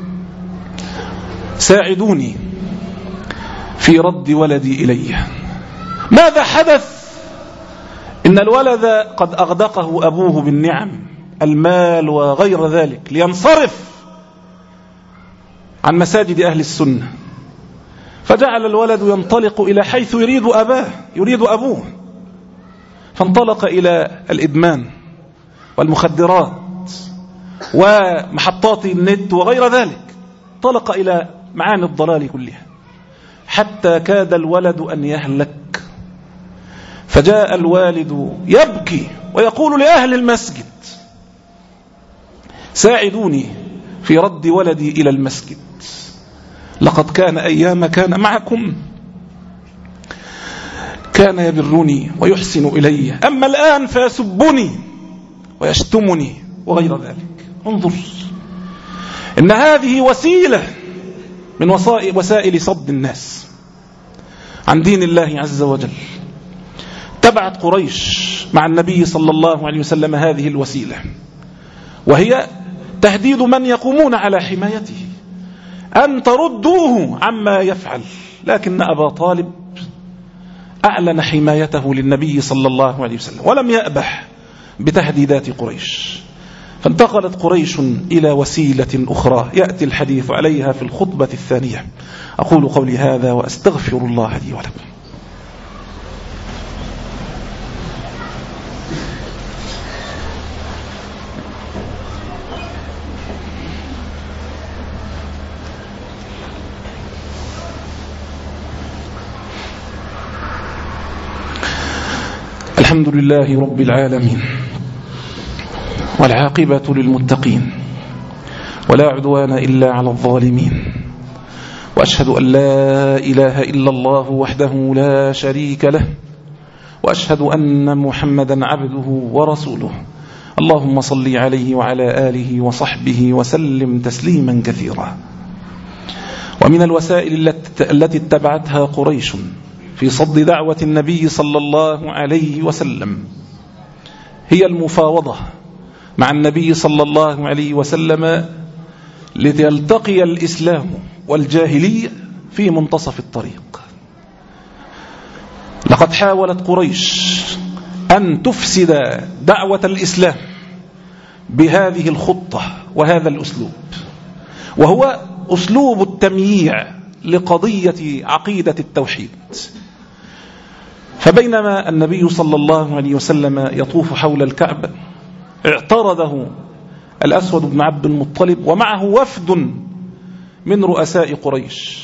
ساعدوني في رد ولدي إلي. ماذا حدث؟ إن الولد قد أغدقه أبوه بالنعم، المال وغير ذلك، لينصرف عن مساجد أهل السنة، فجعل الولد ينطلق إلى حيث يريد أباه يريد أبوه، فانطلق إلى الإدمان والمخدرات ومحطات النت وغير ذلك، انطلق إلى معاني الضلال كلها حتى كاد الولد أن يهلك. فجاء الوالد يبكي ويقول لأهل المسجد: ساعدوني في رد ولدي إلى المسجد، لقد كان أيام كان معكم كان يبرني ويحسن إلي، أما الآن فيسبني ويشتمني وغير ذلك. انظر، إن هذه وسيلة من وسائل صد الناس عن دين الله عز وجل. تبعت قريش مع النبي صلى الله عليه وسلم هذه الوسيلة، وهي تهديد من يقومون على حمايته أن تردوه عما يفعل. لكن أبا طالب أعلن حمايته للنبي صلى الله عليه وسلم ولم يأبح بتهديدات قريش، فانتقلت قريش إلى وسيلة أخرى يأتي الحديث عليها في الخطبة الثانية. أقول قولي هذا وأستغفر الله لي ولكم. الحمد لله رب العالمين، والعاقبة للمتقين، ولا عدوان إلا على الظالمين، وأشهد أن لا إله إلا الله وحده لا شريك له، وأشهد أن محمدا عبده ورسوله. اللهم صل عليه وعلى آله وصحبه وسلم تسليما كثيرا. ومن الوسائل التي اتبعتها قريش في صد دعوة النبي صلى الله عليه وسلم هي المفاوضة مع النبي صلى الله عليه وسلم ليلتقي الإسلام والجاهلية في منتصف الطريق. لقد حاولت قريش أن تفسد دعوة الإسلام بهذه الخطة وهذا الأسلوب، وهو أسلوب التمييع لقضية عقيدة التوحيد. فبينما النبي صلى الله عليه وسلم يطوف حول الكعبة اعترضه الأسود بن عبد المطلب ومعه وفد من رؤساء قريش،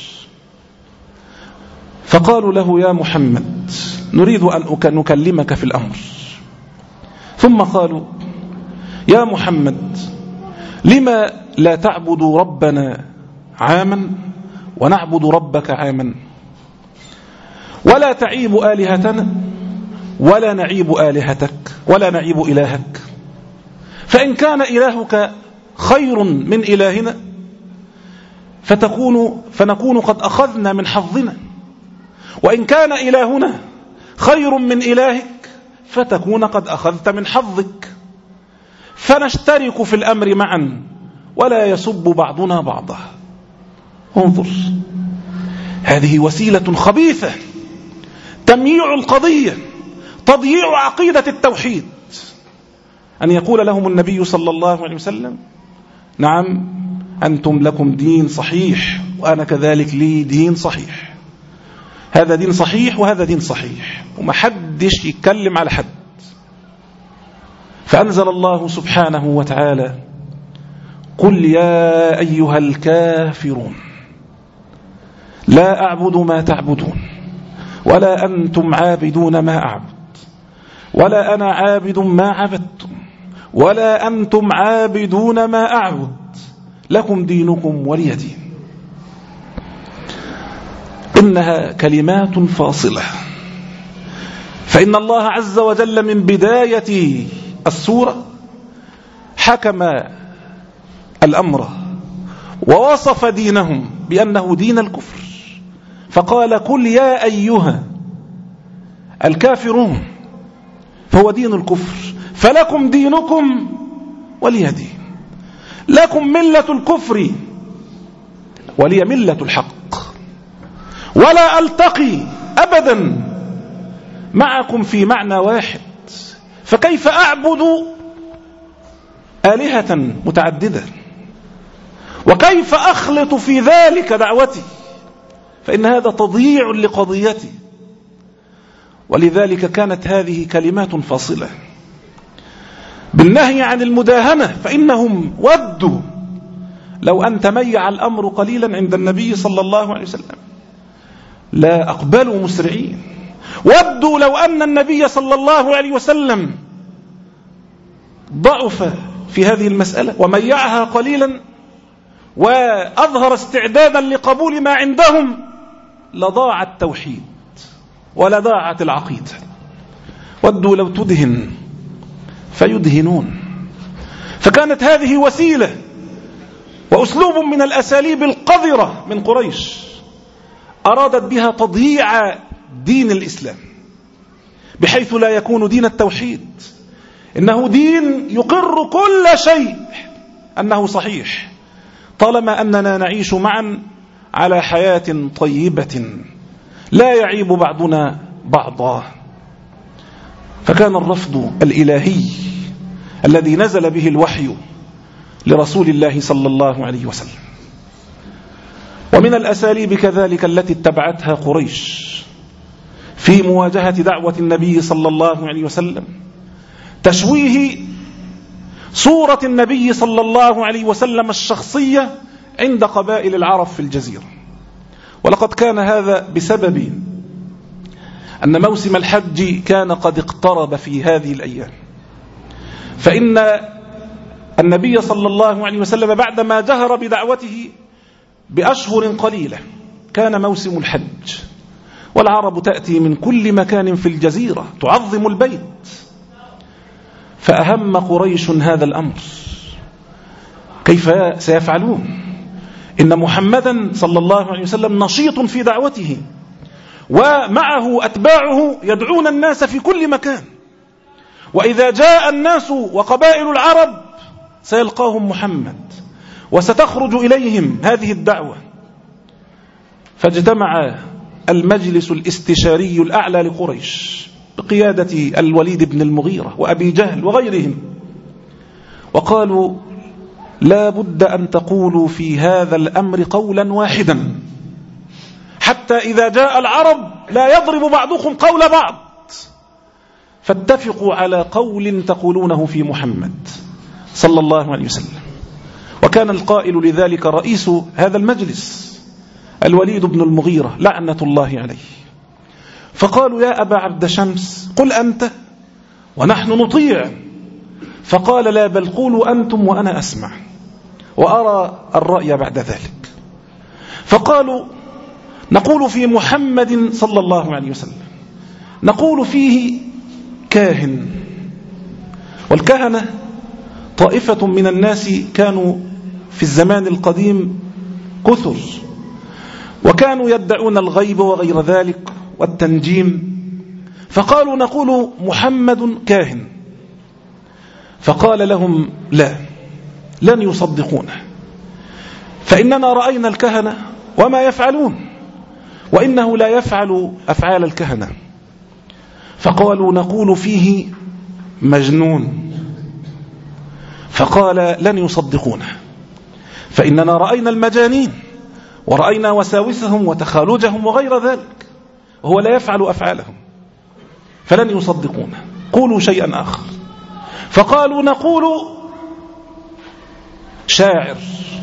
فقالوا له: يا محمد، نريد أن نكلمك في الأمر. ثم قالوا: يا محمد، لما لا تعبد ربنا عاما ونعبد ربك عاما، ولا تعيب آلهتنا ولا نعيب آلهتك ولا نعيب إلهك؟ فإن كان إلهك خير من إلهنا فتكون فنكون قد أخذنا من حظنا، وإن كان إلهنا خير من إلهك فتكون قد أخذت من حظك، فنشترك في الأمر معا ولا يسب بعضنا بعضا. انظر، هذه وسيلة خبيثة، تمييع القضية، تضييع عقيدة التوحيد. أن يقول لهم النبي صلى الله عليه وسلم: نعم، أنتم لكم دين صحيح وأنا كذلك لي دين صحيح، هذا دين صحيح وهذا دين صحيح، ومحدش يتكلم على حد. فأنزل الله سبحانه وتعالى: قل يا أيها الكافرون لا أعبد ما تعبدون ولا أنتم عابدون ما أعبد ولا أنا عابد ما عبدتم ولا أنتم عابدون ما أعبد لكم دينكم ولي دين. إنها كلمات فاصلة، فإن الله عز وجل من بداية السورة حكم الأمر ووصف دينهم بأنه دين الكفر، فقال: قل يا أيها الكافرون، فهو دين الكفر، فلكم دينكم ولي دين، لكم ملة الكفر ولي ملة الحق، ولا ألتقي أبدا معكم في معنى واحد. فكيف أعبد آلهة متعددة؟ وكيف أخلط في ذلك دعوتي؟ فإن هذا تضييع لقضيتي. ولذلك كانت هذه كلمات فاصلة بالنهي عن المداهنة، فإنهم ودوا لو أن تميع الأمر قليلا عند النبي صلى الله عليه وسلم لا أقبلوا مسرعين. ودوا لو أن النبي صلى الله عليه وسلم ضعف في هذه المسألة وميعها قليلا وأظهر استعدادا لقبول ما عندهم لضاع التوحيد ولضاعت العقيدة. ودوا لو تدهن فيدهنون. فكانت هذه وسيلة وأسلوب من الأساليب القذرة من قريش أرادت بها تضييع دين الإسلام، بحيث لا يكون دين التوحيد، إنه دين يقر كل شيء أنه صحيح طالما أننا نعيش معا على حياة طيبة لا يعيب بعضنا بعضا. فكان الرفض الإلهي الذي نزل به الوحي لرسول الله صلى الله عليه وسلم. ومن الأساليب كذلك التي اتبعتها قريش في مواجهة دعوة النبي صلى الله عليه وسلم تشويه صورة النبي صلى الله عليه وسلم الشخصية عند قبائل العرب في الجزيرة. ولقد كان هذا بسبب أن موسم الحج كان قد اقترب في هذه الأيام، فإن النبي صلى الله عليه وسلم بعدما جهر بدعوته بأشهر قليلة كان موسم الحج، والعرب تأتي من كل مكان في الجزيرة تعظم البيت، فأهم قريش هذا الأمر، كيف سيفعلون؟ إن محمدا صلى الله عليه وسلم نشيط في دعوته، ومعه أتباعه يدعون الناس في كل مكان، وإذا جاء الناس وقبائل العرب سيلقاهم محمد وستخرج إليهم هذه الدعوة. فاجتمع المجلس الاستشاري الأعلى لقريش بقيادة الوليد بن المغيرة وأبي جهل وغيرهم، وقالوا لا بد أن تقولوا في هذا الأمر قولا واحدا، حتى إذا جاء العرب لا يضرب بعضكم قول بعض، فاتفقوا على قول تقولونه في محمد صلى الله عليه وسلم. وكان القائل لذلك رئيس هذا المجلس الوليد بن المغيرة لعنة الله عليه. فقالوا يا أبا عبد شمس قل أنت ونحن نطيع، فقال لا بل قولوا أنتم وأنا أسمع وأرى الرأي بعد ذلك. فقالوا نقول في محمد صلى الله عليه وسلم، نقول فيه كاهن، والكهنة طائفة من الناس كانوا في الزمان القديم كثر، وكانوا يدعون الغيب وغير ذلك والتنجيم، فقالوا نقول محمد كاهن. فقال لهم لا، لن يصدقونه، فإننا رأينا الكهنة وما يفعلون، وإنه لا يفعل أفعال الكهنة. فقالوا نقول فيه مجنون، فقال لن يصدقونه، فإننا رأينا المجانين ورأينا وساوسهم وتخالجهم وغير ذلك، وهو لا يفعل أفعالهم، فلن يصدقونه، قولوا شيئا آخر. فقالوا نقول شاعر،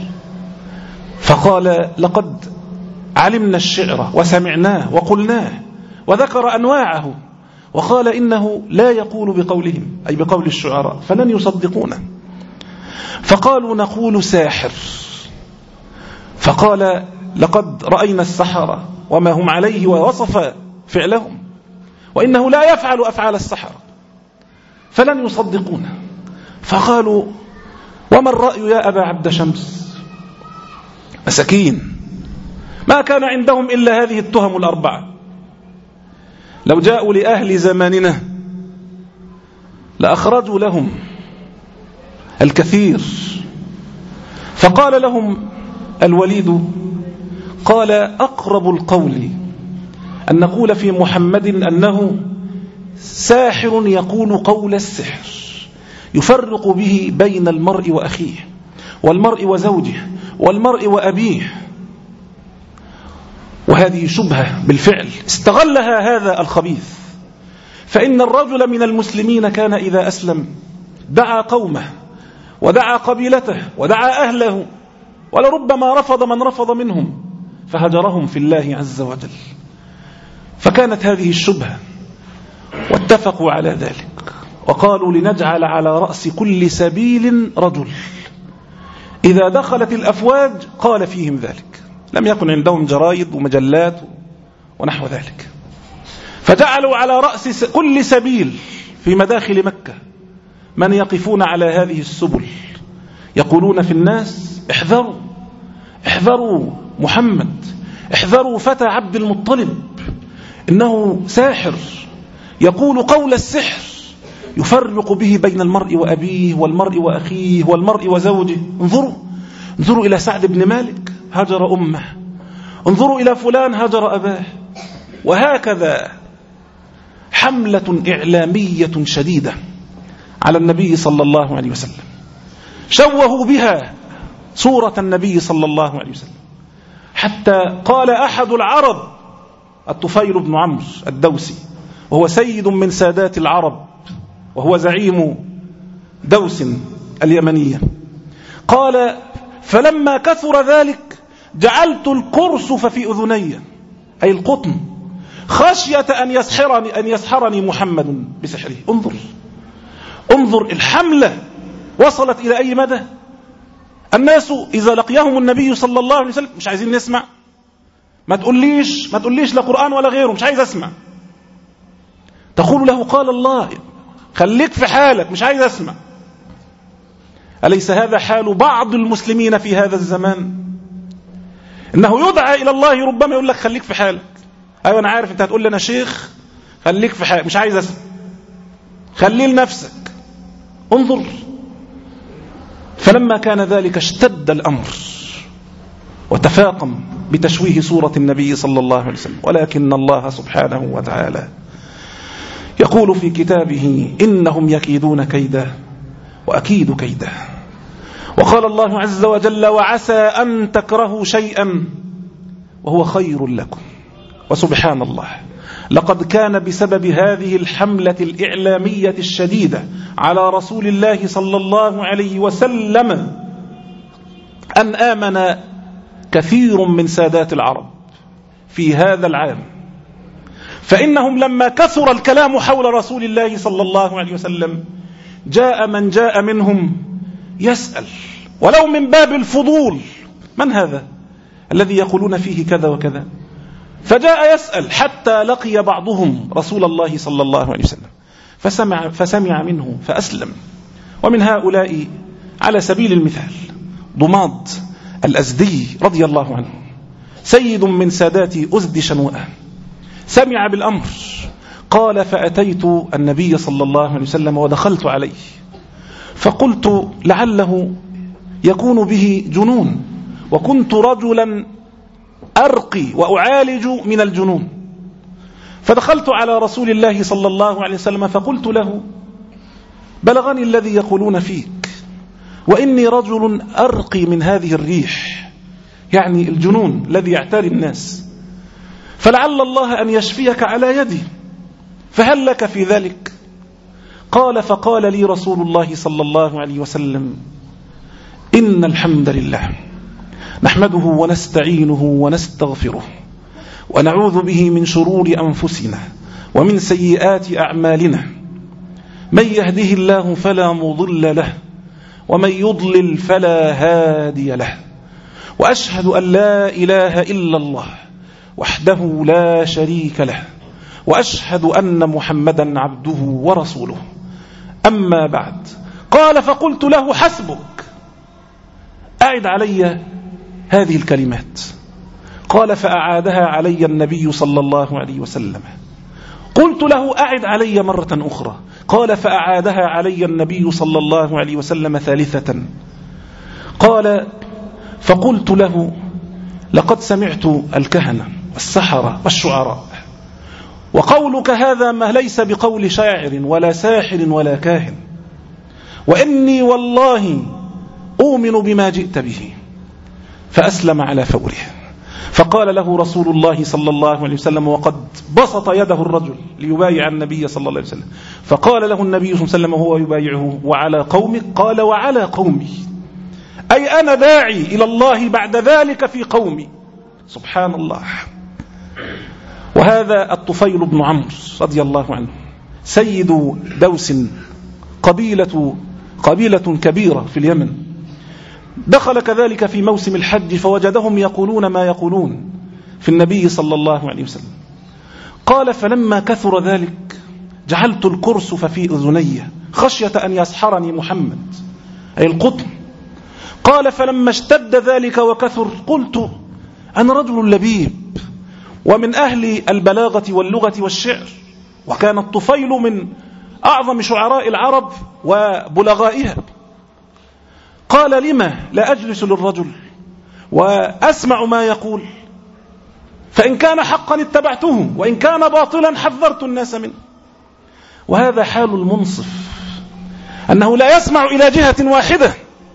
فقال لقد علمنا الشعر وسمعناه وقلناه، وذكر أنواعه، وقال إنه لا يقول بقولهم أي بقول الشعراء، فلن يصدقونه. فقالوا نقول ساحر، فقال لقد رأينا السحرة وما هم عليه ووصف فعلهم، وإنه لا يفعل أفعال السحرة، فلن يصدقونه. فقالوا وما الرأي يا أبا عبد شمس؟ مساكين ما كان عندهم إلا هذه التهم الأربعة، لو جاءوا لأهل زماننا لأخرجوا لهم الكثير. فقال لهم الوليد قال أقرب القول أن نقول في محمد أنه ساحر يقول قول السحر يفرق به بين المرء وأخيه والمرء وزوجه والمرء وأبيه. وهذه شبهة بالفعل استغلها هذا الخبيث، فإن الرجل من المسلمين كان إذا أسلم دعا قومه ودعا قبيلته ودعا أهله، ولربما رفض من رفض منهم فهجرهم في الله عز وجل. فكانت هذه الشبهة، واتفقوا على ذلك وقالوا لنجعل على رأس كل سبيل رجل إذا دخلت الأفواج قال فيهم ذلك. لم يكن عندهم جرايد ومجلات ونحو ذلك، فجعلوا على رأس كل سبيل في مداخل مكة من يقفون على هذه السبل يقولون في الناس احذروا احذروا محمد، احذروا فتى عبد المطلب، إنه ساحر يقول قول السحر يفرق به بين المرء وأبيه والمرء وأخيه والمرء وزوجه. انظروا انظروا إلى سعد بن مالك هجر أمه، انظروا إلى فلان هجر أباه. وهكذا حملة إعلامية شديدة على النبي صلى الله عليه وسلم، شوهوا بها صورة النبي صلى الله عليه وسلم، حتى قال أحد العرب الطفيل بن عمرو الدوسي، وهو سيد من سادات العرب وهو زعيم دوس اليمنية، قال فلما كثر ذلك جعلت القرصف في أذني أي القطن خشية أن يسحرني, أن يسحرني محمد بسحره. انظر انظر الحملة وصلت إلى أي مدى. الناس إذا لقيهم النبي صلى الله عليه وسلم مش عايزين نسمع. ما تقوليش ما تقوليش لا قرآن ولا غيره، مش عايز أسمع. تقول له قال الله، خليك في حالك، مش عايز أسمع. أليس هذا حال بعض المسلمين في هذا الزمان؟ إنه يدعى إلى الله ربما يقول لك خليك في حالك. أيوة أنا عارف أنت هتقول لي أنا شيخ، خليك في حالك، مش عايز أسمع، خليه لنفسك. انظر. فلما كان ذلك اشتد الأمر وتفاقم بتشويه صورة النبي صلى الله عليه وسلم. ولكن الله سبحانه وتعالى يقول في كتابه إنهم يكيدون كيدا وأكيد كيدا. وقال الله عز وجل وعسى أن تكرهوا شيئا وهو خير لكم. وسبحان الله، لقد كان بسبب هذه الحملة الإعلامية الشديدة على رسول الله صلى الله عليه وسلم أن آمن كثير من سادات العرب في هذا العام. فإنهم لما كثر الكلام حول رسول الله صلى الله عليه وسلم جاء من جاء منهم يسأل ولو من باب الفضول: من هذا الذي يقولون فيه كذا وكذا؟ فجاء يسأل حتى لقي بعضهم رسول الله صلى الله عليه وسلم فسمع, فسمع منه فأسلم. ومن هؤلاء على سبيل المثال ضماد الأزدي رضي الله عنه، سيد من سادات أزد شنوءة، سمع بالأمر. قال: فأتيت النبي صلى الله عليه وسلم ودخلت عليه فقلت لعله يكون به جنون، وكنت رجلا أرقي وأعالج من الجنون. فدخلت على رسول الله صلى الله عليه وسلم فقلت له: بلغني الذي يقولون فيك، وإني رجل أرقي من هذه الريح، يعني الجنون الذي يعتري الناس، فلعل الله أن يشفيك على يدي، فهل لك في ذلك؟ قال: فقال لي رسول الله صلى الله عليه وسلم: إن الحمد لله نحمده ونستعينه ونستغفره ونعوذ به من شرور أنفسنا ومن سيئات أعمالنا، من يهده الله فلا مضل له ومن يضلل فلا هادي له، وأشهد أن لا إله إلا الله وحده لا شريك له، وأشهد أن محمدا عبده ورسوله، أما بعد. قال: فقلت له: حسبك، أعد علي هذه الكلمات. قال: فأعادها علي النبي صلى الله عليه وسلم. قلت له: أعد علي مرة أخرى. قال: فأعادها علي النبي صلى الله عليه وسلم ثالثة. قال: فقلت له: لقد سمعت الكهنة والسحرة والشعراء، وقولك هذا ما ليس بقول شاعر ولا ساحر ولا كاهن، وإني والله أؤمن بما جئت به. فأسلم على فوره. فقال له رسول الله صلى الله عليه وسلم وقد بسط يده الرجل ليبايع النبي صلى الله عليه وسلم، فقال له النبي صلى الله عليه وسلم وهو يبايعه: وعلى قومك؟ قال: وعلى قومي، أي أنا داعي إلى الله بعد ذلك في قومي. سبحان الله. وهذا الطفيل بن عمرو رضي الله عنه سيد دوس، قبيلة, قبيلة كبيرة في اليمن، دخل كذلك في موسم الحج فوجدهم يقولون ما يقولون في النبي صلى الله عليه وسلم. قال: فلما كثر ذلك جعلت الكرسف في أذني خشية أن يسحرني محمد، أي القطن. قال: فلما اشتد ذلك وكثر قلت: أنا رجل لبيب ومن أهل البلاغة واللغة والشعر، وكان الطفيل من أعظم شعراء العرب وبلغائها. قال: لما لا أجلس للرجل وأسمع ما يقول؟ فإن كان حقا اتبعته، وإن كان باطلا حذرت الناس منه. وهذا حال المنصف، أنه لا يسمع إلى جهة واحدة.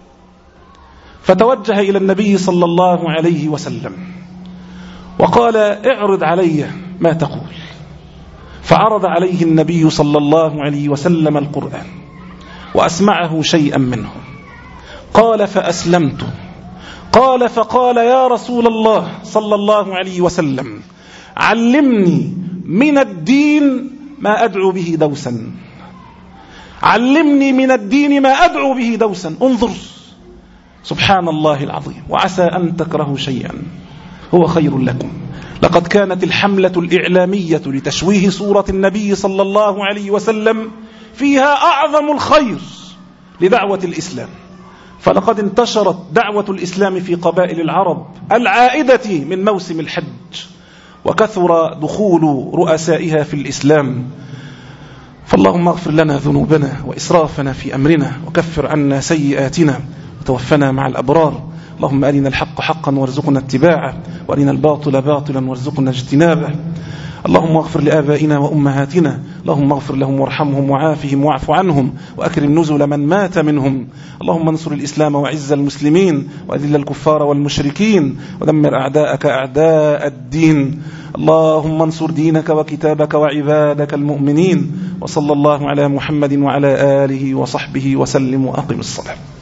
فتوجه إلى النبي صلى الله عليه وسلم وقال: اعرض علي ما تقول. فعرض عليه النبي صلى الله عليه وسلم القرآن وأسمعه شيئا منه. قال: فأسلمت. قال: فقال: يا رسول الله صلى الله عليه وسلم علمني من الدين ما أدعو به دوسا، علمني من الدين ما أدعو به دوسا. انظر، سبحان الله العظيم. وعسى أن تكرهوا شيئا هو خير لكم. لقد كانت الحملة الإعلامية لتشويه صورة النبي صلى الله عليه وسلم فيها أعظم الخير لدعوة الإسلام، فلقد انتشرت دعوة الإسلام في قبائل العرب العائدة من موسم الحج، وكثر دخول رؤسائها في الإسلام. فاللهم اغفر لنا ذنوبنا وإسرافنا في أمرنا، وكفر عنا سيئاتنا، وتوفنا مع الأبرار. اللهم أرنا الحق حقا وارزقنا اتباعه، وأرنا الباطل باطلا وارزقنا اجتنابه. اللهم اغفر لآبائنا وأمهاتنا، اللهم اغفر لهم وارحمهم وعافهم واعف عنهم، وأكرم نزل من مات منهم. اللهم انصر الإسلام وعز المسلمين، وأذل الكفار والمشركين، ودمر أعداءك أعداء الدين. اللهم انصر دينك وكتابك وعبادك المؤمنين. وصلى الله على محمد وعلى آله وصحبه وسلم، وأقم الصلاة.